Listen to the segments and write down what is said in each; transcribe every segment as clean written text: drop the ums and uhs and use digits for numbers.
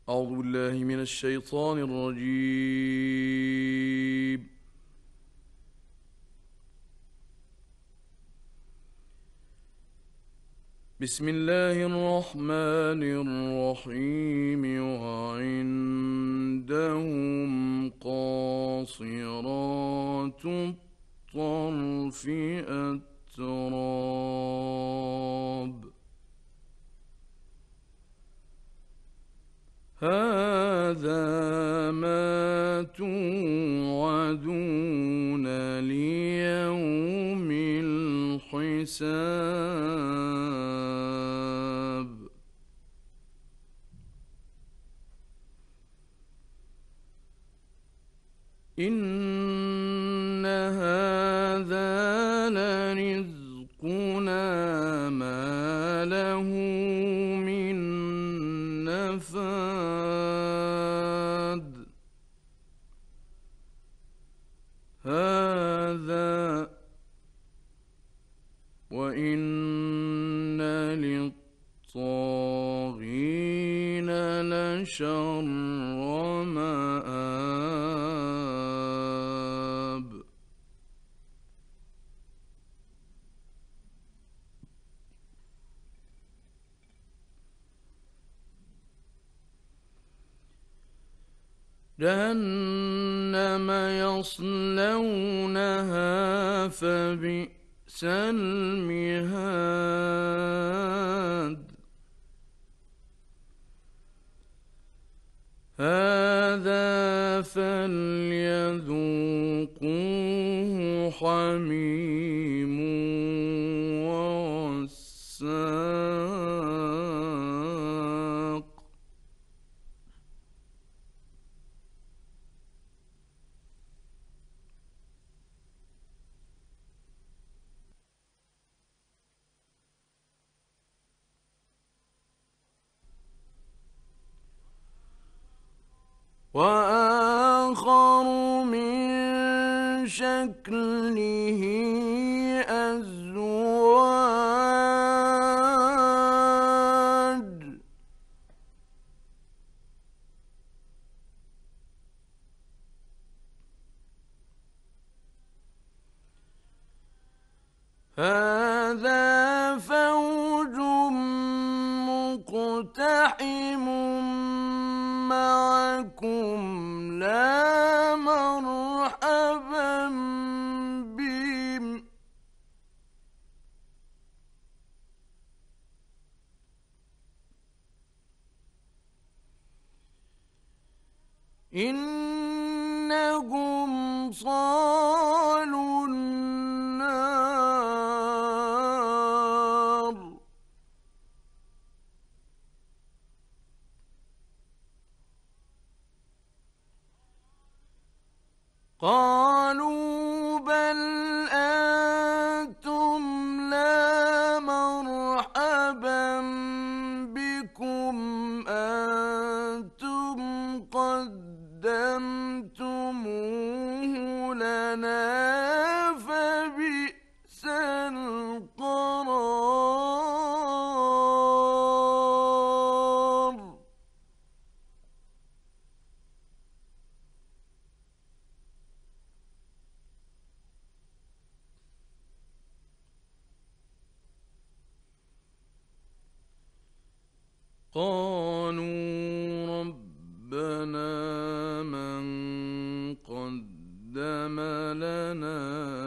أعوذ بالله من الشيطان الرجيم. بسم الله الرحمن الرحيم. وعندهم قاصرات الطرف أتراب. هذا ما توعدون ليوم الحساب. إن هذا لرزقنا ما له من نفاد. هذا وإن للطاغين لشر مآب. جهنم يصلونها فبئس المهاد. هذا فليذوقوه حميم وغساق. وآخر من شكله أزواج. هذا فوج مقتحم معكم لا مرحبا بهم. إنهم صالوا النار. قالوا بل أنتم لا مرحبا بكم أنتم قدمتموه لنا فبئس القرار. قالوا ربنا من قدم لنا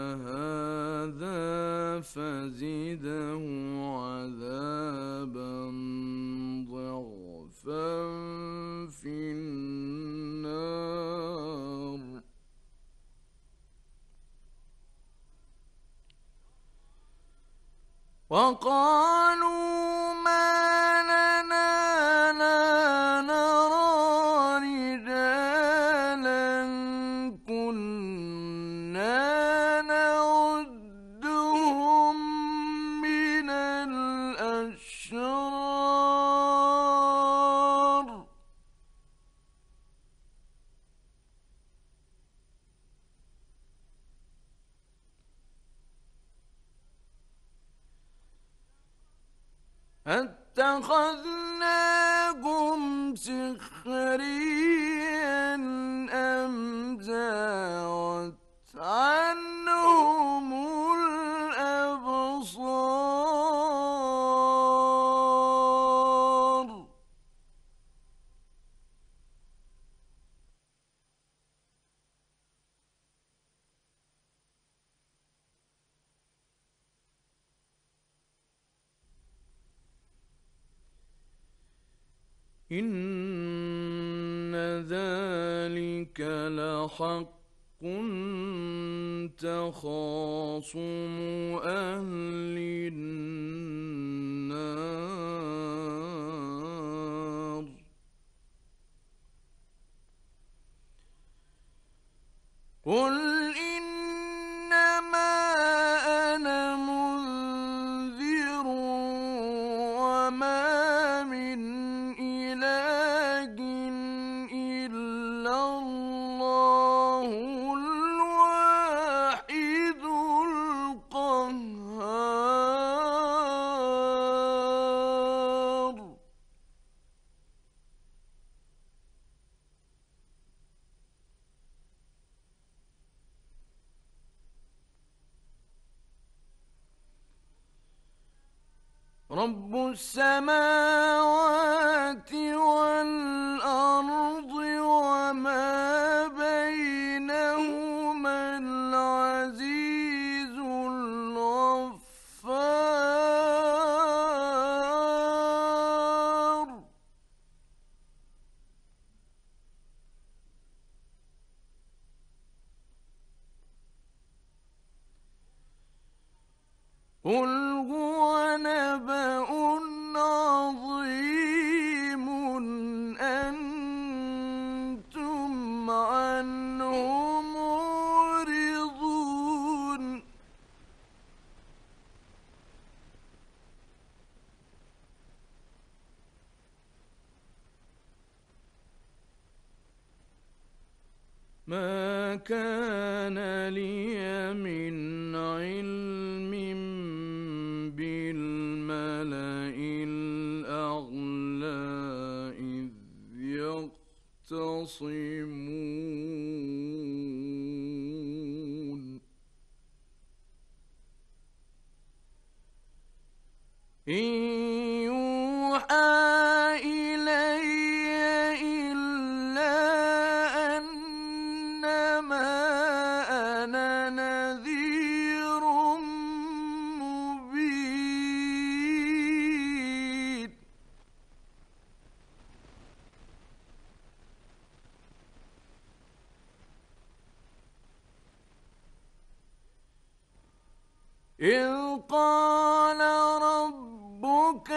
هذا فزده عذابا ضعفا في النار. وقالوا ما لنا لا نرى رجالا كنا نعدهم من الأشرار. اتخذناهم سخريا سخريا أم زاغت عنهم الأبصار إن ذلك لحق تخاصم أهل النار قل إنما أنا منذر وما من إله إلا الله الواحد القهار رب السماوات والأرض وما بينهما العزيز الغفار قل هو نبأ عظيم أنتم عنه معرضون ما كان لي من علم بالملأ الأعلى إذ يختصمون إن يوحى إلي إلا أنما أنا نذير مبين إذ قال ربك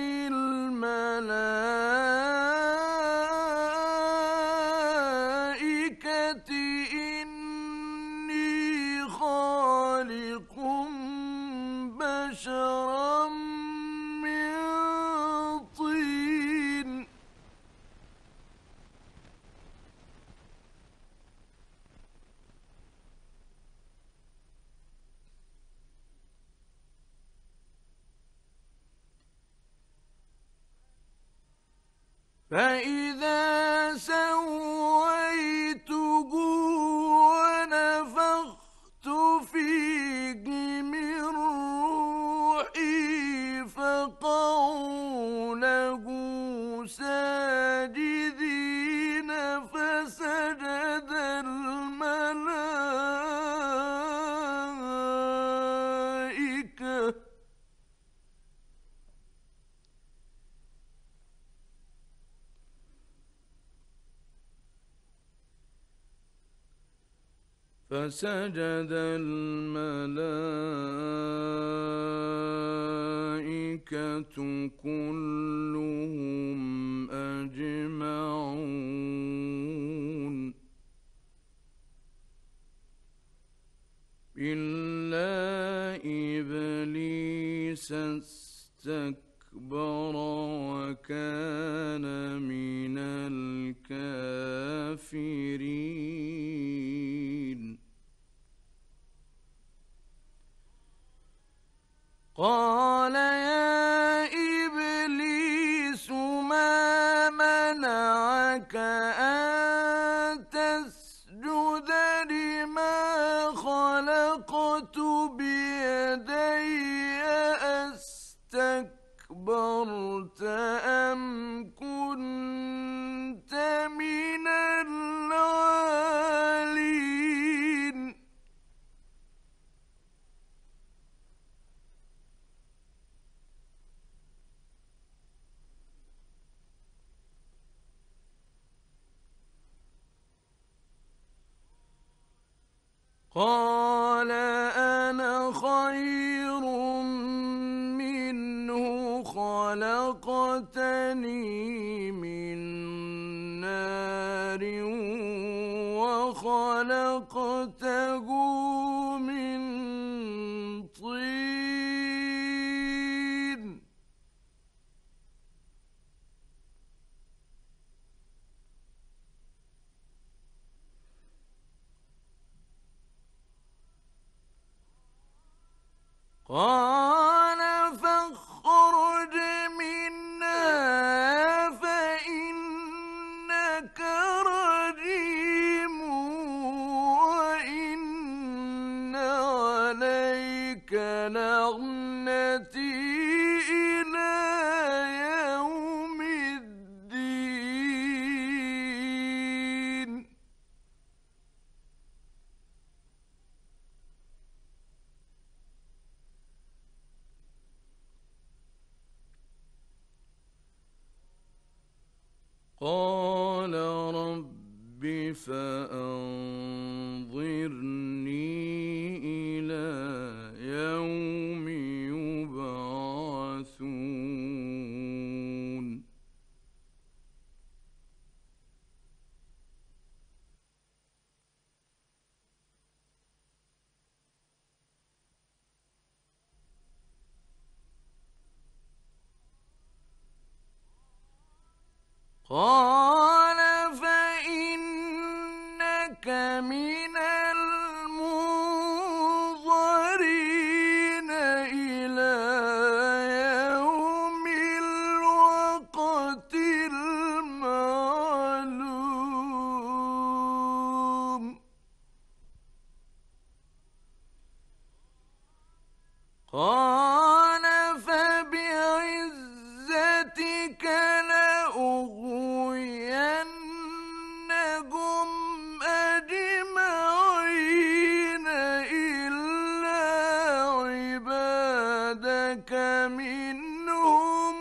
للملائكة إني خالق بشرا من طين فإذا سويته ونفخت فيه من روحي فقعوا له ساجدين فسجد الملائكة فسجد الملائكة كلهم أجمعون إلا إبليس استكبر وكان من الكافرين قال يا إبليس ما منعك معك أن تسجد لما خلقت بيدي أستكبرت أم كنت من العالين قال أنا خير منه خلقتني من نار وخلقته من طين قال فاخرج منها فإنك رجيم وإن عليك لعنتي إلى يوم الدين قال رب فأنظرني إلى يوم يبعثون قال فإنك من المنظرين إلى يوم الوقت المعلوم قال فبعزتك لأغوينهم أجمعين إلا عبادك منهم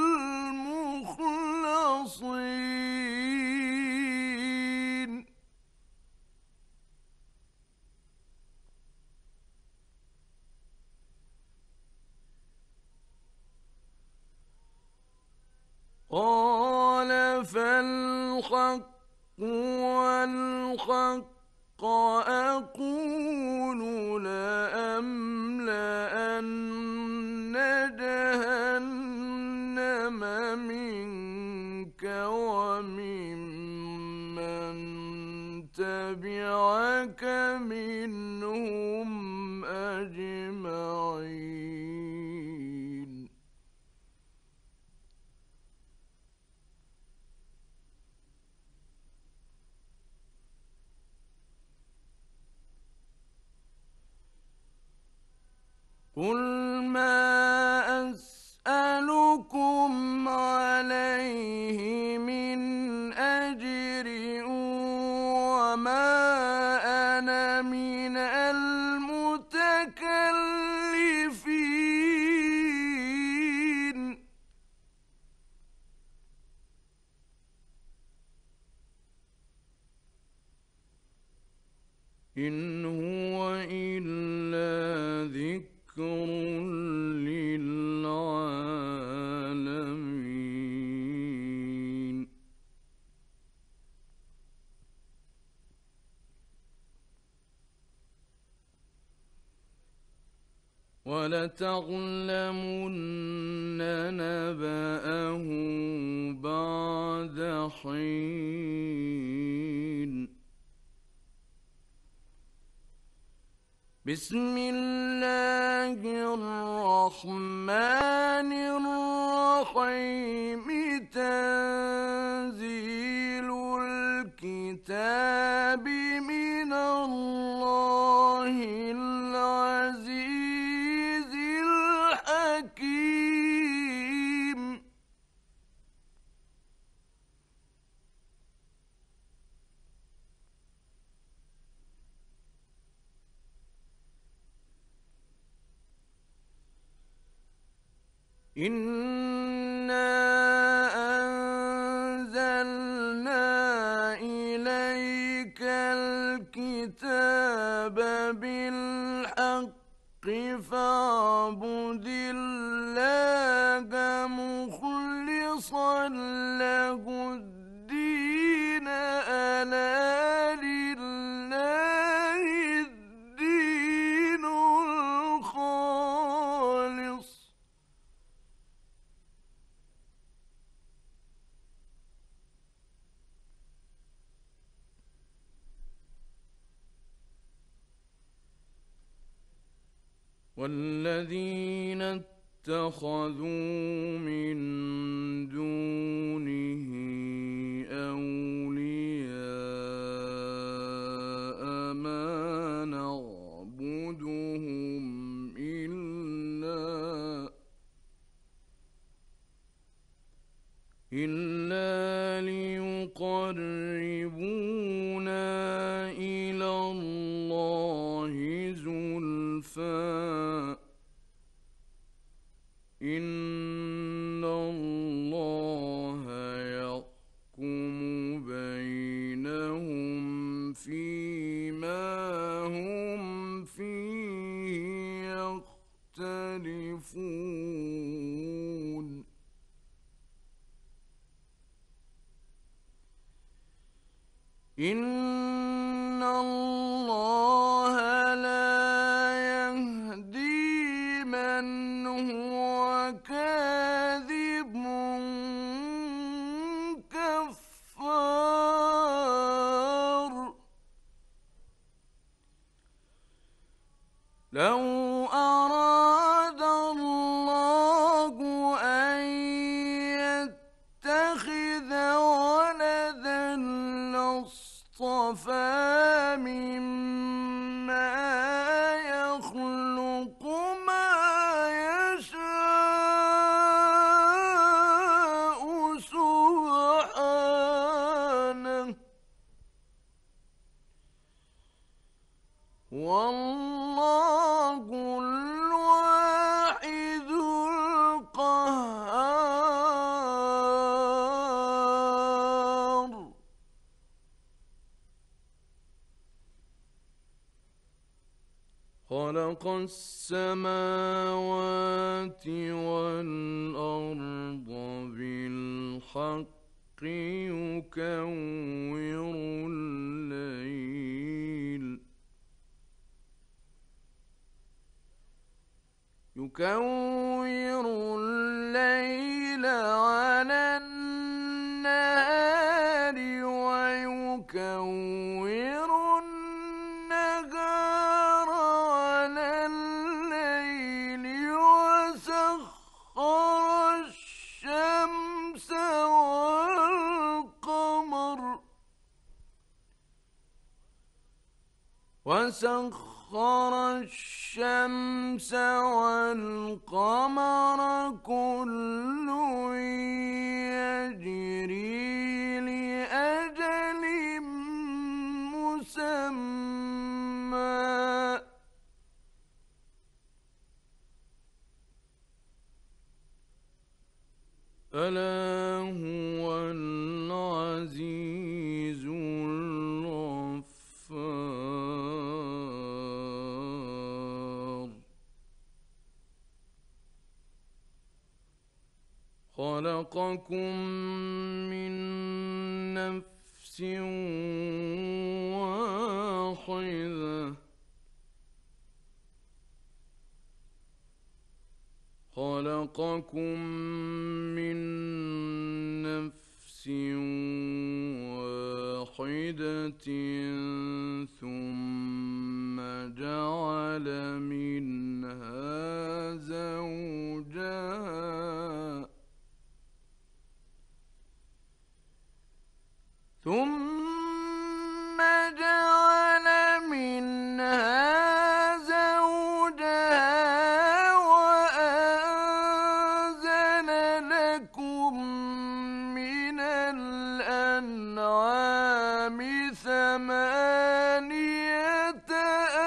المخلصين قال فالحق والحق أقول لأملأن جهنم منك وممن تبعك منهم أجمعين قل ما أسألكم عليه من أجر وما أنا من المتكلفين إن هو إلا ذكر للعالمين ولتعلمن نبأه بعد حين بسم الله الرحمن الرحيم تنزيل إنا أنزلنا إليك الكتاب بالحق فاعبد الله مخلصا له الدين ألا لله الدين الخالص. والذين اتخذوا من دونه أولياء ما نعبدهم إلا ليقربونا إلى الله زلفى إن الله يحكم بينهم فيما هم فيه يختلفون. إن الله لا يهدي من هو كاذب كفار. لو أراد الله أن يتخذ ولدا لاصطفى مما يخلق ما يشاء سبحانه والله الواحد القهار. خلق السماوات والأرض بالحق يكور الليل على النهار ويكور النهار على الليل وسخر الشمس والقمر كل يجري لأجل مسمى ألا هو العزيز الغفار. خلقكم من نفس واحدة خلقكم من نفس واحدة ثم جعل منها زوجها وأنزل لكم من الأنعام ثمانية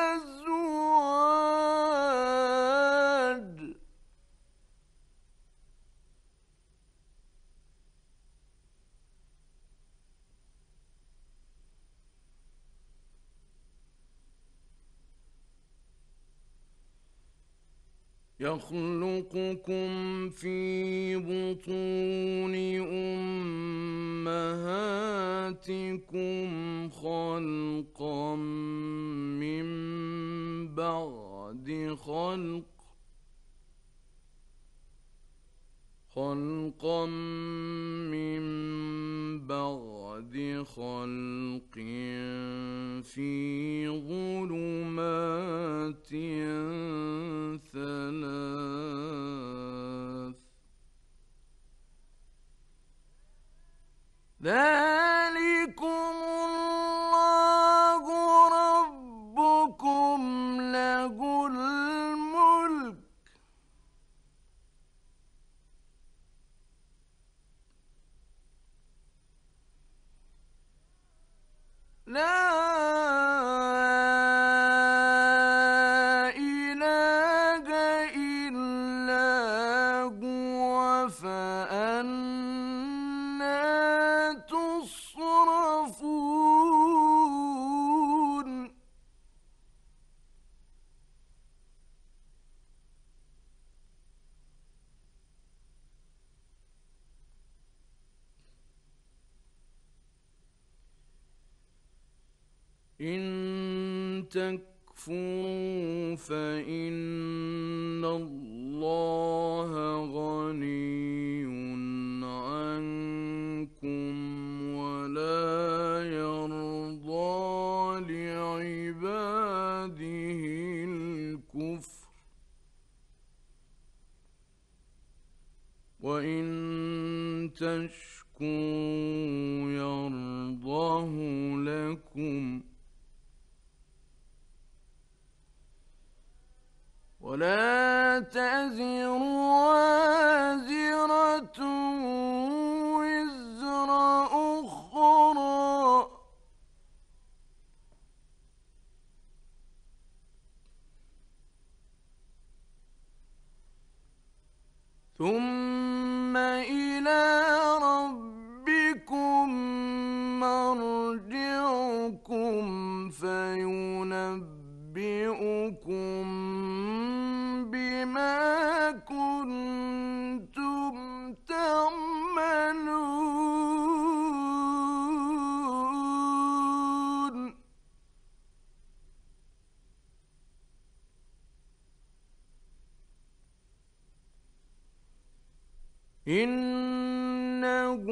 أزواج يخلقكم في بطون أمهاتكم خلقا من بعد خلق في ظلمات ثلاث ذلكم الله ربكم له الملك لا إله إلا هو فأنى تصرفون إن تكفروا فإن الله غني عنكم ولا يرضى لعباده الكفر وإن تشكروا يرضه لكم ولا تزر وازرة وزر أخرى ثم إلى ربكم مرجعكم فينبئكم بما كنتم تعملون إنه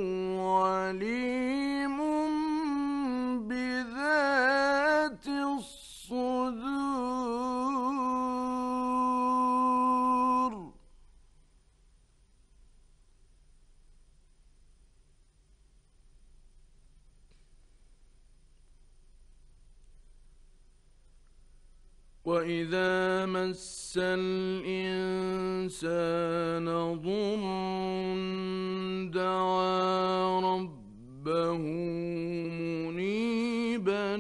عليم بذات الصدور وإذا مس الإنسان ضر دعا ربه منيبا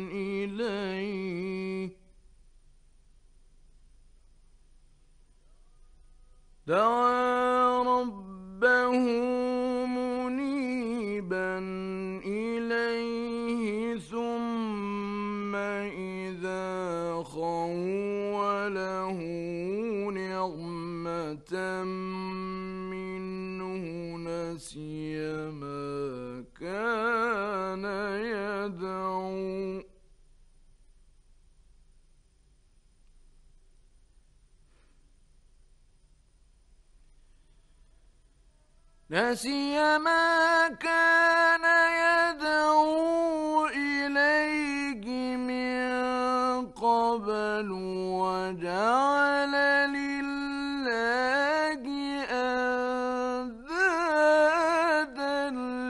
إليه ثم إذا خوله نعمة منه نسي ما كان يدعو إليه من قبل وجعل لله أندادا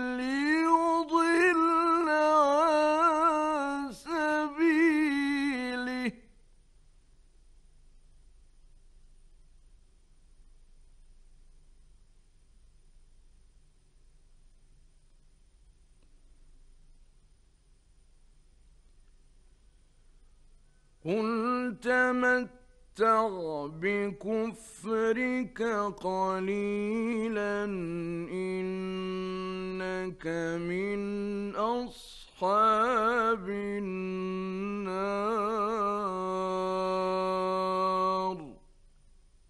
ليضل عن سبيله قل تمتع بكفرك قليلا إنك من أصحاب النار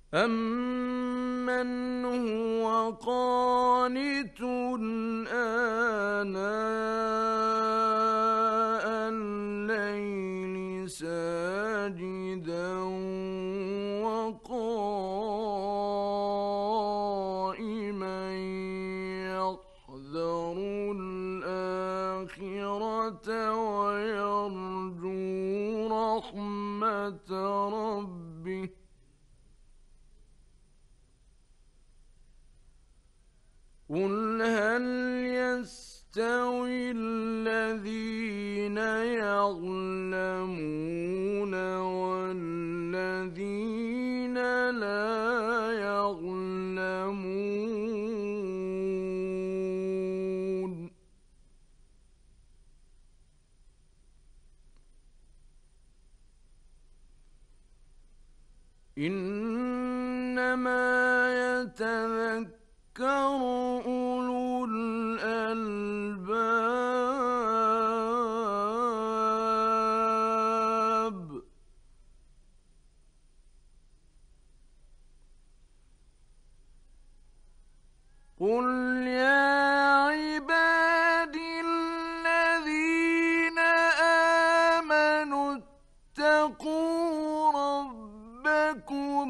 أَمَّنْ هُوَ قَانِتٌ آنَاءَ اللَّيْلِ سَاجِدًا وَقَائِمًا يَحْذَرُ الْآخِرَةَ وَيَرْجُو رَحْمَةَ رَبِّهِ قُلْ هَلْ يَسْتَوِي الَّذِينَ يَعْلَمُونَ وَالَّذِينَ لَا يَعْلَمُونَ إِنَّمَا يَتَذَكَّرُ أُولُو الْأَلْبَابِ قُلْ يَا عِبَادِي الَّذِينَ آمَنُوا اتَّقُوا رَبَّكُمْ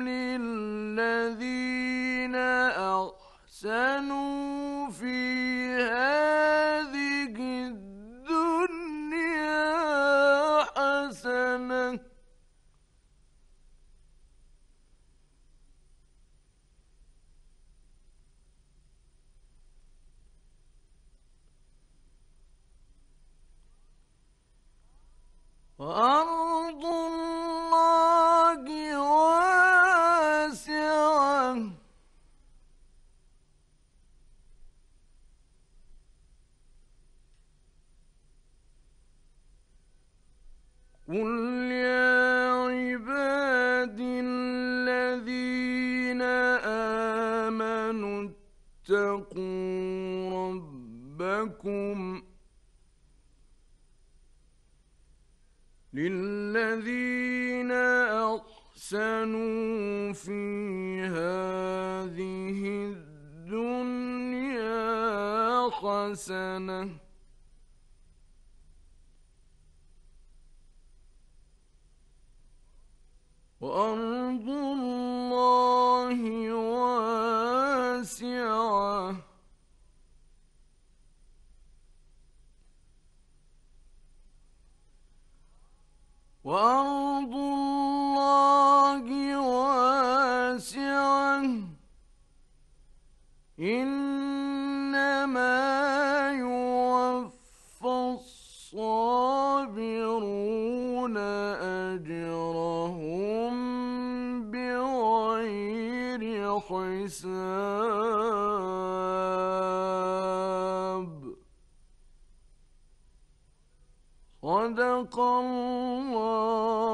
لِلَّذِينَ أَحْسَنُوا فِي هَٰذِهِ الدُّنْيَا حَسَنَةٌ وَأَرْضُ اللَّهِ وَاسِعَةٌ قُلْ يَا عِبَادِي الَّذِينَ آمَنُوا اتَّقُوا رَبَّكُمْ لِلَّذِينَ أَحْسَنُوا فِي هَٰذِهِ الدُّنْيَا حَسَنَةٌ وَأَرْضُ اللَّهِ وَاسِعَةٌ وَأَرْضُ اللَّهِ وَاسِعَةٌ إِنَّمَا يُوَفَّى الصَّابِرُونَ أَجْرَهُم بِغَيْرِ حِسَابٍ صدق الله